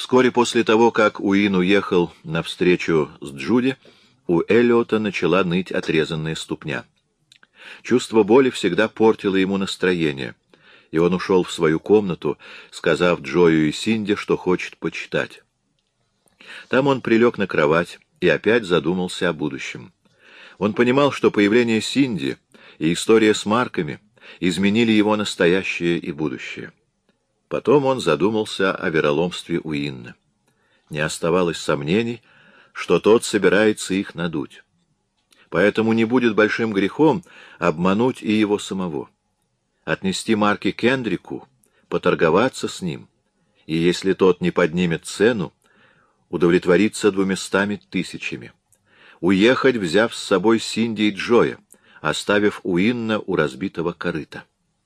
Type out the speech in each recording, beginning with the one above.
Вскоре после того, как Уин уехал на встречу с Джуди, у Эллиота начала ныть отрезанная ступня. Чувство боли всегда портило ему настроение, и он ушел в свою комнату, сказав Джою и Синди, что хочет почитать. Там он прилег на кровать и опять задумался о будущем. Он понимал, что появление Синди и история с марками изменили его настоящее и будущее. Потом он задумался о вероломстве Уинна. Не оставалось сомнений, что тот собирается их надуть. Поэтому не будет большим грехом обмануть и его самого. Отнести марки Кендрику, поторговаться с ним, и если тот не поднимет цену, удовлетвориться 200 000. Уехать, взяв с собой Синди и Джоя, оставив Уинна у разбитого корыта.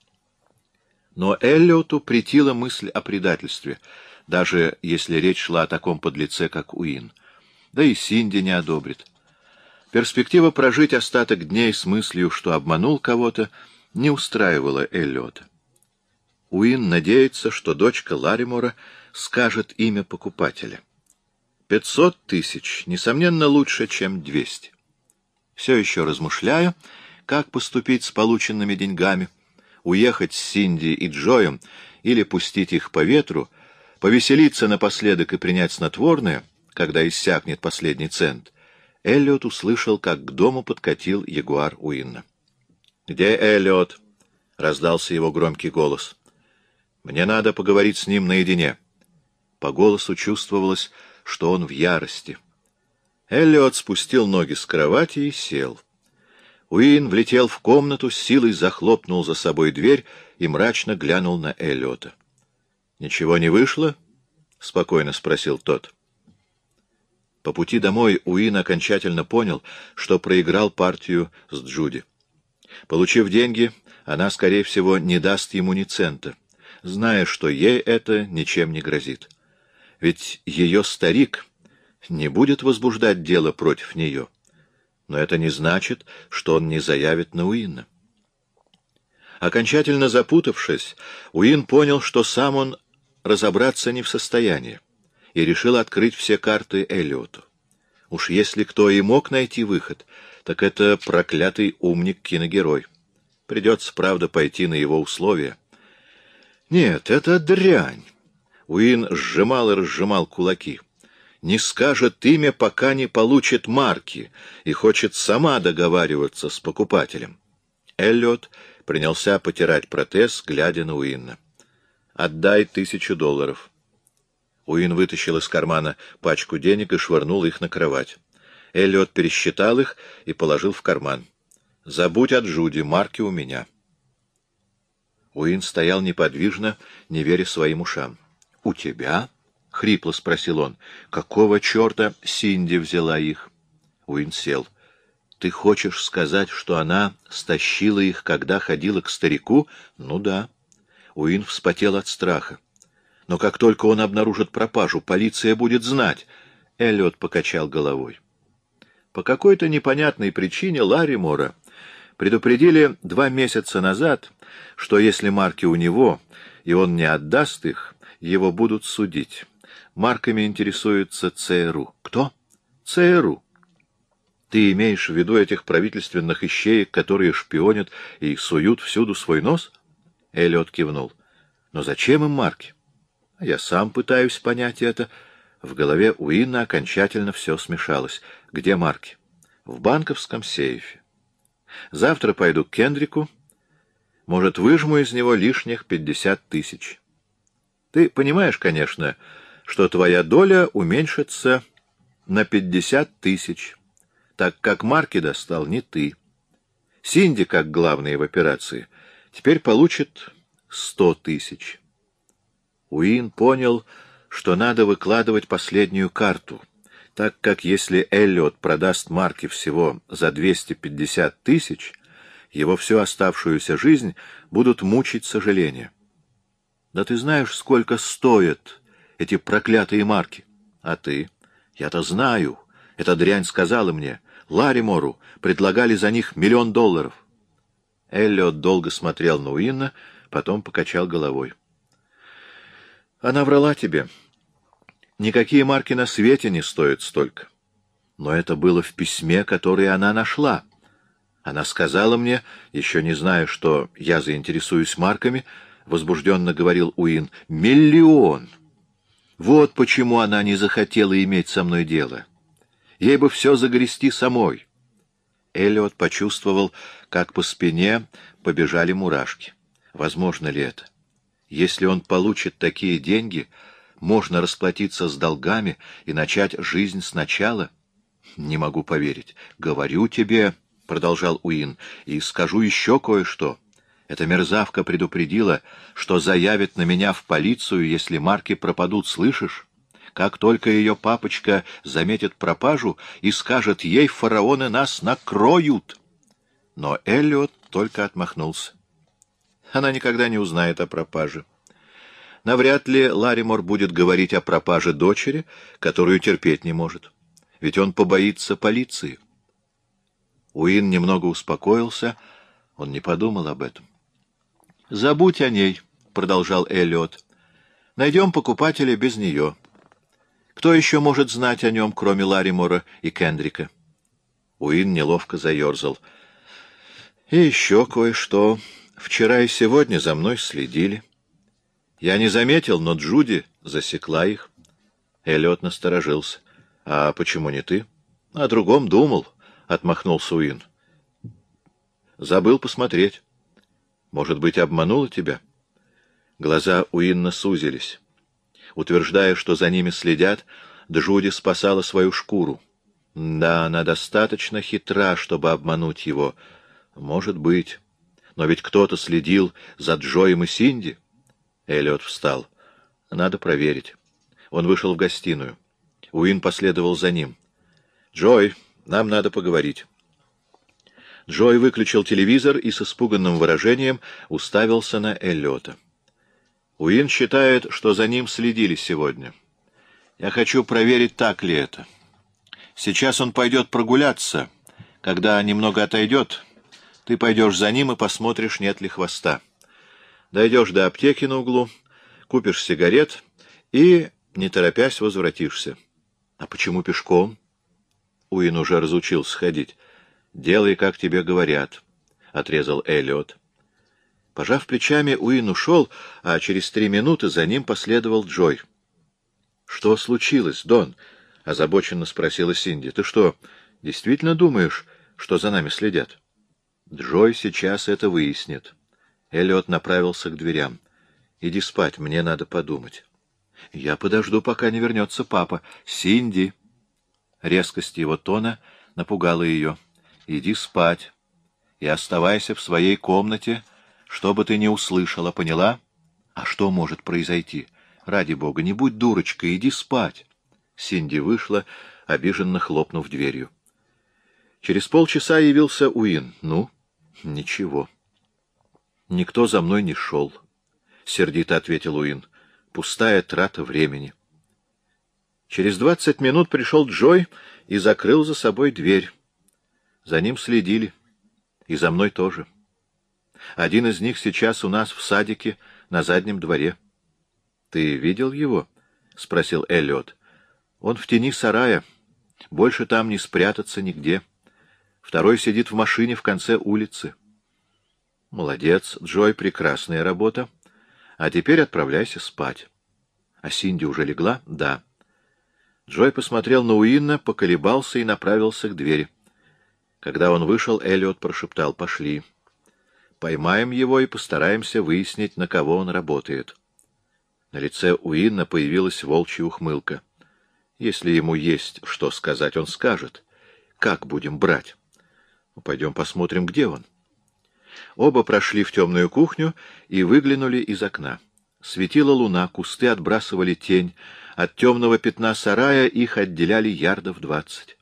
Но Эллиоту претила мысль о предательстве, даже если речь шла о таком подлеце, как Уин. Да и Синди не одобрит. Перспектива прожить остаток дней с мыслью, что обманул кого-то, не устраивала Эллиота. Уин надеется, что дочка Ларимора скажет имя покупателя. 500 000, несомненно, лучше, чем 200. Все еще размышляя, как поступить с полученными деньгами, уехать с Синди и Джоем или пустить их по ветру, повеселиться напоследок и принять снотворное, когда иссякнет последний цент, Эллиот услышал, как к дому подкатил ягуар Уинна. «Где Эллиот?» — раздался его громкий голос. «Мне надо поговорить с ним наедине». По голосу чувствовалось, что он в ярости. Эллиот спустил ноги с кровати и сел. Уин влетел в комнату, с силой захлопнул за собой дверь и мрачно глянул на Эллиота. «Ничего не вышло?» — спокойно спросил тот. По пути домой Уин окончательно понял, что проиграл партию с Джуди. Получив деньги, она, скорее всего, не даст ему ни цента, зная, что ей это ничем не грозит. Ведь ее старик не будет возбуждать дело против нее. Но это не значит, что он не заявит на Уинна. Окончательно запутавшись, Уин понял, что сам он разобраться не в состоянии, и решил открыть все карты Эллиоту. Уж если кто и мог найти выход, так это проклятый умник-киногерой. Придется, правда, пойти на его условия. Нет, это дрянь. Уин сжимал и разжимал кулаки. Не скажет имя, пока не получит марки, и хочет сама договариваться с покупателем. Эллиот принялся потирать протез, глядя на Уинна. «Отдай $1000». Уин вытащил из кармана пачку денег и швырнул их на кровать. Эллиот пересчитал их и положил в карман. «Забудь о Джуди, марки у меня». Уин стоял неподвижно, не веря своим ушам. «У тебя?» — хрипло спросил он. «Какого черта Синди взяла их?» Уин сел. «Ты хочешь сказать, что она стащила их, когда ходила к старику?» «Ну да». Уин вспотел от страха. «Но как только он обнаружит пропажу, полиция будет знать». Эллиот покачал головой. По какой-то непонятной причине Ларимора предупредили 2 месяца назад, что если марки у него, и он не отдаст их, его будут судить. Марками интересуется ЦРУ. Кто? ЦРУ. Ты имеешь в виду этих правительственных ищеек, которые шпионят и суют всюду свой нос? Эллиот кивнул. Но зачем им марки? Я сам пытаюсь понять это. В голове Уинна окончательно все смешалось. Где марки? В банковском сейфе. Завтра пойду к Кендрику. Может, выжму из него лишних 50 000. Ты понимаешь, конечно, что твоя доля уменьшится на 50 000, так как марки достал не ты. Синди, как главный в операции, теперь получит 100 000. Уин понял, что надо выкладывать последнюю карту, так как если Эллиот продаст марки всего за 250 000, его всю оставшуюся жизнь будут мучить сожаления. Да ты знаешь, сколько стоят эти проклятые марки? А ты? Я-то знаю. Эта дрянь сказала мне. Ларимору предлагали за них $1 000 000. Эллиот долго смотрел на Уинна, потом покачал головой. Она врала тебе. Никакие марки на свете не стоят столько. Но это было в письме, которое она нашла. Она сказала мне, еще не зная, что я заинтересуюсь марками, возбужденно говорил Уин, 1 000 000. Вот почему она не захотела иметь со мной дело. Ей бы все загрести самой. Эллиот почувствовал, как по спине побежали мурашки. Возможно ли это? Если он получит такие деньги, можно расплатиться с долгами и начать жизнь сначала? Не могу поверить. Говорю тебе, — продолжал Уин, — и скажу еще кое-что. Эта мерзавка предупредила, что заявит на меня в полицию, если марки пропадут, слышишь? Как только ее папочка заметит пропажу и скажет ей, фараоны нас накроют. Но Эллиот только отмахнулся. Она никогда не узнает о пропаже. Навряд ли Ларимор будет говорить о пропаже дочери, которую терпеть не может. Ведь он побоится полиции. Уин немного успокоился, он не подумал об этом. «Забудь о ней», — продолжал Эллиот. «Найдем покупателя без нее. Кто еще может знать о нем, кроме Ларимора и Кендрика?» Уин неловко заерзал. «И еще кое-что. Вчера и сегодня за мной следили. Я не заметил, но Джуди засекла их». Эллиот насторожился. «А почему не ты?» «О другом думал», — отмахнулся Уин. «Забыл посмотреть. Может быть, обманула тебя?» Глаза Уинна сузились. Утверждая, что за ними следят, Джуди спасала свою шкуру. Да, она достаточно хитра, чтобы обмануть его. Может быть. Но ведь кто-то следил за Джоем и Синди. Эллиот встал. Надо проверить. Он вышел в гостиную. Уин последовал за ним. «Джой, нам надо поговорить». Джой выключил телевизор и с испуганным выражением уставился на Эллиота. «Уин считает, что за ним следили сегодня. Я хочу проверить, так ли это. Сейчас он пойдет прогуляться. Когда немного отойдет, ты пойдешь за ним и посмотришь, нет ли хвоста. Дойдешь до аптеки на углу, купишь сигарет и, не торопясь, возвратишься». «А почему пешком?» Уин уже разучился ходить. «Делай, как тебе говорят», — отрезал Эллиот. Пожав плечами, Уин ушел, а через 3 минуты за ним последовал Джой. «Что случилось, Дон?» — озабоченно спросила Синди. «Ты что, действительно думаешь, что за нами следят?» «Джой сейчас это выяснит». Эллиот направился к дверям. «Иди спать, мне надо подумать». «Я подожду, пока не вернется папа. Синди!» Резкость его тона напугала ее. «Иди спать и оставайся в своей комнате, что бы ты ни услышала, поняла? А что может произойти? Ради бога, не будь дурочкой, иди спать!» Синди вышла, обиженно хлопнув дверью. Через полчаса явился Уин. «Ну, ничего. Никто за мной не шел», — сердито ответил Уин. «Пустая трата времени». Через 20 минут пришел Джой и закрыл за собой дверь. За ним следили. И за мной тоже. Один из них сейчас у нас в садике на заднем дворе. — Ты видел его? — спросил Эллиот. — Он в тени сарая. Больше там не спрятаться нигде. Второй сидит в машине в конце улицы. — Молодец, Джой, прекрасная работа. А теперь отправляйся спать. — А Синди уже легла? — Да. Джой посмотрел на Уинна, поколебался и направился к двери. Когда он вышел, Эллиот прошептал: «Пошли. Поймаем его и постараемся выяснить, на кого он работает». На лице Уинна появилась волчья ухмылка. «Если ему есть что сказать, он скажет. Как будем брать? Пойдем посмотрим, где он». Оба прошли в темную кухню и выглянули из окна. Светила луна, кусты отбрасывали тень. От темного пятна сарая их отделяли ярдов 20.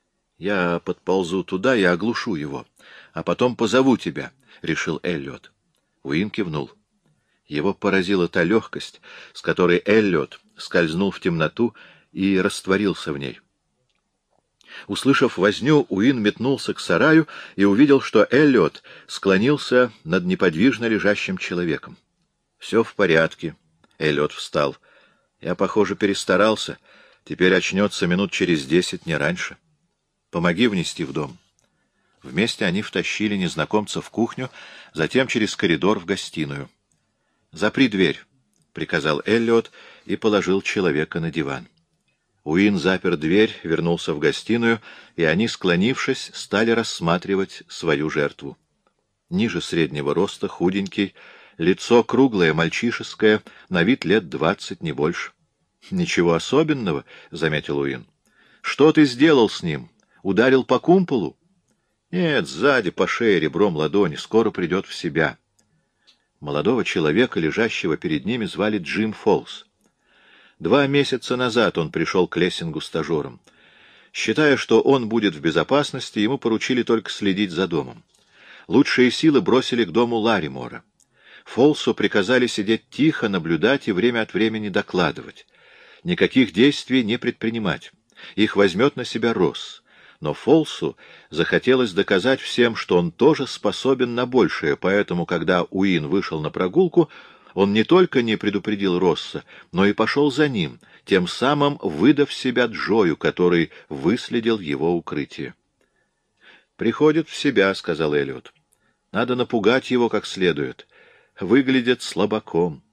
«Я подползу туда и оглушу его, а потом позову тебя», — решил Эллиот. Уин кивнул. Его поразила та легкость, с которой Эллиот скользнул в темноту и растворился в ней. Услышав возню, Уин метнулся к сараю и увидел, что Эллиот склонился над неподвижно лежащим человеком. «Все в порядке», — Эллиот встал. Я, похоже, перестарался. Теперь очнется минут через 10, не раньше. Помоги внести в дом». Вместе они втащили незнакомца в кухню, затем через коридор в гостиную. «Запри дверь», — приказал Эллиот и положил человека на диван. Уин запер дверь, вернулся в гостиную, и они, склонившись, стали рассматривать свою жертву. Ниже среднего роста, худенький, лицо круглое, мальчишеское, на вид лет 20, не больше. «Ничего особенного», — заметил Уин. «Что ты сделал с ним? Ударил по кумполу?» «Нет, сзади, по шее, ребром ладони. Скоро придет в себя». Молодого человека, лежащего перед ними, звали Джим Фолс. 2 месяца назад он пришел к Лессингу стажером. Считая, что он будет в безопасности, ему поручили только следить за домом. Лучшие силы бросили к дому Ларримора. Фолсу приказали сидеть тихо, наблюдать и время от времени докладывать. Никаких действий не предпринимать. Их возьмет на себя Росс. Но Фолсу захотелось доказать всем, что он тоже способен на большее, поэтому, когда Уин вышел на прогулку, он не только не предупредил Росса, но и пошел за ним, тем самым выдав себя Джою, который выследил его укрытие. «Приходит в себя», — сказал Эллиот. «Надо напугать его как следует. Выглядит слабаком».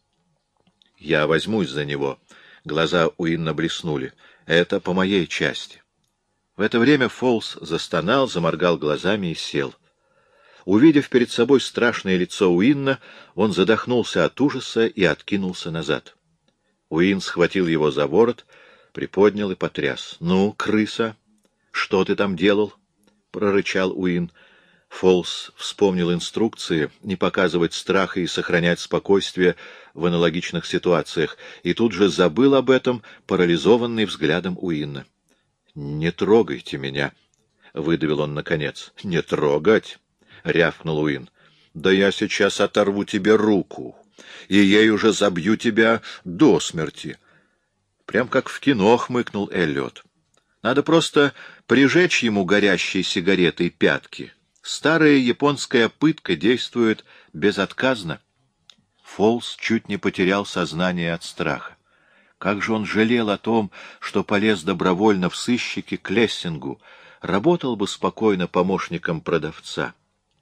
«Я возьмусь за него». Глаза Уинна блеснули. «Это по моей части». В это время Фолс застонал, заморгал глазами и сел. Увидев перед собой страшное лицо Уинна, он задохнулся от ужаса и откинулся назад. Уин схватил его за ворот, приподнял и потряс. «Ну, крыса, что ты там делал?» — прорычал Уин. Фолс вспомнил инструкции не показывать страха и сохранять спокойствие в аналогичных ситуациях, и тут же забыл об этом, парализованный взглядом Уинна. «Не трогайте меня», — выдавил он наконец. «Не трогать?» — рявкнул Уин. «Да я сейчас оторву тебе руку, и ей уже забью тебя до смерти». Прям как в кино, хмыкнул Эллиот. «Надо просто прижечь ему горящей сигаретой пятки. Старая японская пытка действует безотказно». Фолс чуть не потерял сознание от страха. Как же он жалел о том, что полез добровольно в сыщики к Лессингу, работал бы спокойно помощником продавца.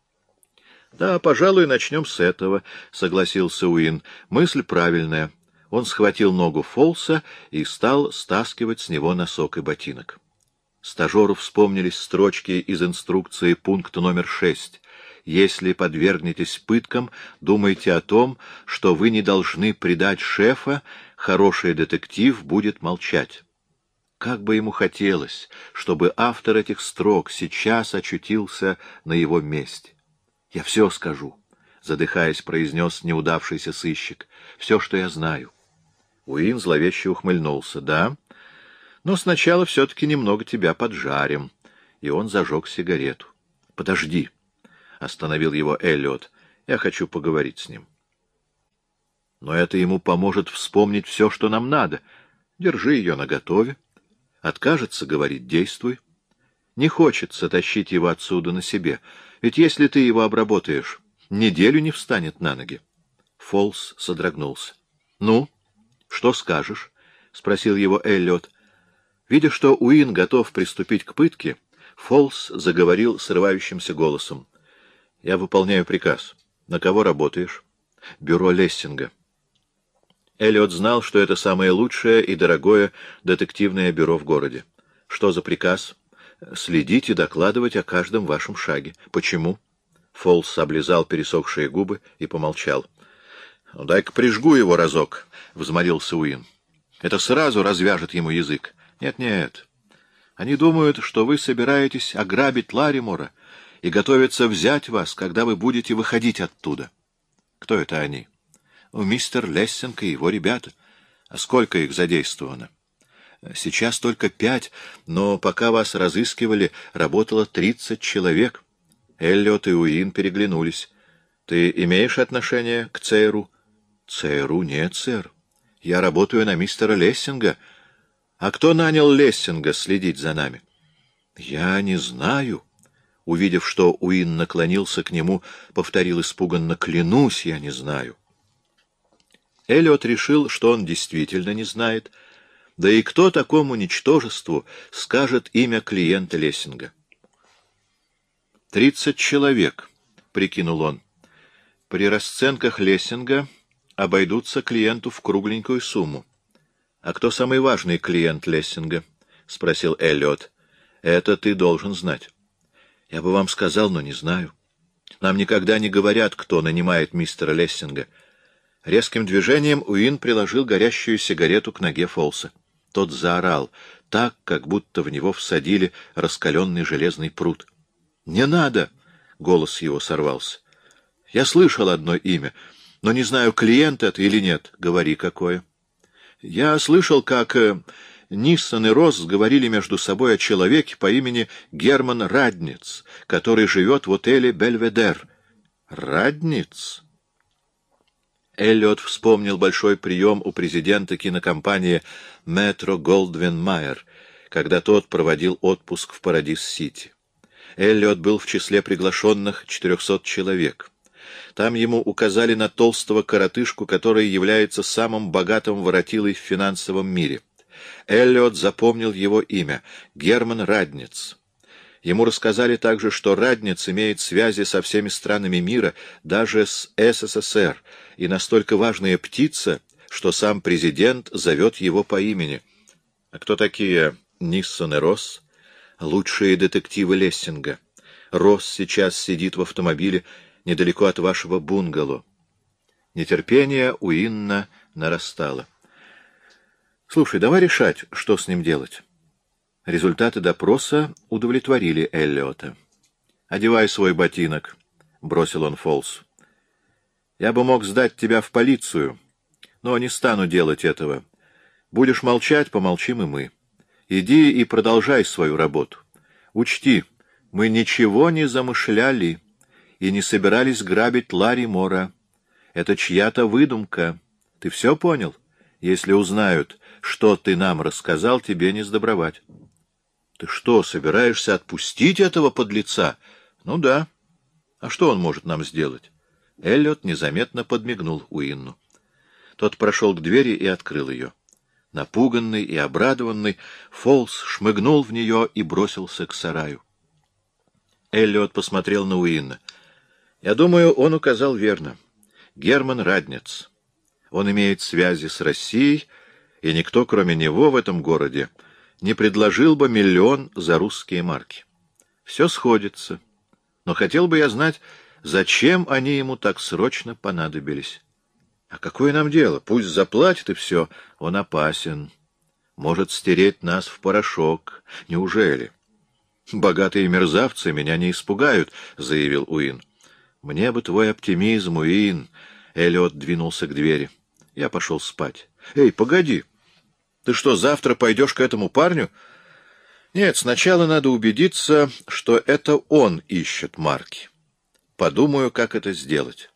«Да, пожалуй, начнем с этого», — согласился Уин. «Мысль правильная». Он схватил ногу Фолса и стал стаскивать с него носок и ботинок. Стажеру вспомнились строчки из инструкции пункта номер 6. «Если подвергнетесь пыткам, думайте о том, что вы не должны предать шефа, хороший детектив будет молчать». Как бы ему хотелось, чтобы автор этих строк сейчас очутился на его месте. «Я все скажу», — задыхаясь, произнес неудавшийся сыщик. «Все, что я знаю». Уин зловеще ухмыльнулся. «Да, но сначала все-таки немного тебя поджарим». И он зажег сигарету. «Подожди», — остановил его Эллиот. «Я хочу поговорить с ним». «Но это ему поможет вспомнить все, что нам надо. Держи ее наготове. Откажется говорить — действуй. Не хочется тащить его отсюда на себе, ведь если ты его обработаешь, неделю не встанет на ноги». Фолс содрогнулся. «Ну, что скажешь?» — спросил его Эллиот. Видя, что Уин готов приступить к пытке, Фолс заговорил срывающимся голосом. «Я выполняю приказ. На кого работаешь?» «Бюро Лессинга». Эллиот знал, что это самое лучшее и дорогое детективное бюро в городе. «Что за приказ?» «Следить и докладывать о каждом вашем шаге». «Почему?» Фолс облизал пересохшие губы и помолчал. «Ну, дай-ка прижгу его разок», — взмолился Уин. «Это сразу развяжет ему язык». «Нет-нет. Они думают, что вы собираетесь ограбить Ларримора и готовятся взять вас, когда вы будете выходить оттуда». «Кто это они?» «Мистер Лессинг и его ребята». «А сколько их задействовано?» «Сейчас только 5, но пока вас разыскивали, работало 30 человек». Эллиот и Уин переглянулись. «Ты имеешь отношение к ЦРУ?» «ЦРУ? Нет, сэр. Я работаю на мистера Лессинга». «А кто нанял Лессинга следить за нами?» «Я не знаю». Увидев, что Уин наклонился к нему, повторил испуганно: «Клянусь, я не знаю». Эллиот решил, что он действительно не знает, да и кто такому ничтожеству скажет имя клиента Лессинга? 30 человек, — прикинул он. При расценках Лессинга обойдутся клиенту в кругленькую сумму. — А кто самый важный клиент Лессинга? — спросил Эллиот. — Это ты должен знать. — Я бы вам сказал, но не знаю. Нам никогда не говорят, кто нанимает мистера Лессинга. Резким движением Уин приложил горящую сигарету к ноге Фолса. Тот заорал, так, как будто в него всадили раскаленный железный прут. — Не надо! — голос его сорвался. — Я слышал одно имя, но не знаю, клиент это или нет. Говори, какое. — Я слышал, как Ниссон и Росс говорили между собой о человеке по имени Герман Радниц, который живет в отеле «Бельведер». — Радниц? Эллиот вспомнил большой прием у президента кинокомпании «Метро Голдвин Майер», когда тот проводил отпуск в Парадис-Сити. Эллиот был в числе приглашенных 400 человек. Там ему указали на толстого коротышку, который является самым богатым воротилой в финансовом мире. Эллиот запомнил его имя — Герман Радниц. Ему рассказали также, что Радниц имеет связи со всеми странами мира, даже с СССР, и настолько важная птица, что сам президент зовет его по имени. А кто такие Ниссон и Росс? Лучшие детективы Лессинга. Росс сейчас сидит в автомобиле недалеко от вашего бунгало. Нетерпение Уинна нарастало. Слушай, давай решать, что с ним делать. Результаты допроса удовлетворили Эллиота. «Одевай свой ботинок», — бросил он Фолсу. «Я бы мог сдать тебя в полицию, но не стану делать этого. Будешь молчать, помолчим и мы. Иди и продолжай свою работу. Учти, мы ничего не замышляли и не собирались грабить Ларри Мора. Это чья-то выдумка. Ты все понял? Если узнают, что ты нам рассказал, тебе не сдобровать». «Ты что, собираешься отпустить этого подлеца?» «Ну да. А что он может нам сделать?» Эллиот незаметно подмигнул Уинну. Тот прошел к двери и открыл ее. Напуганный и обрадованный, Фолс шмыгнул в нее и бросился к сараю. Эллиот посмотрел на Уинна. «Я думаю, он указал верно. Герман Радниц. Он имеет связи с Россией, и никто, кроме него, в этом городе не предложил бы 1 000 000 за русские марки. Все сходится. Но хотел бы я знать, зачем они ему так срочно понадобились. А какое нам дело? Пусть заплатит, и все. Он опасен. Может стереть нас в порошок. Неужели? Богатые мерзавцы меня не испугают, — заявил Уин. Мне бы твой оптимизм, Уин. Эллиот двинулся к двери. Я пошел спать. Эй, погоди! Ты что, завтра пойдешь к этому парню? Нет, сначала надо убедиться, что это он ищет марки. Подумаю, как это сделать.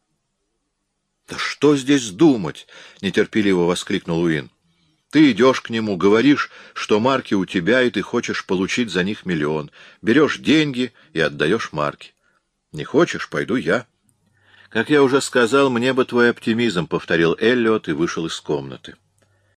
Да что здесь думать? Нетерпеливо воскликнул Уин. Ты идешь к нему, говоришь, что марки у тебя, и ты хочешь получить за них 1 000 000. Берешь деньги и отдаешь марки. Не хочешь, пойду я. Как я уже сказал, мне бы твой оптимизм, — повторил Эллиот и вышел из комнаты.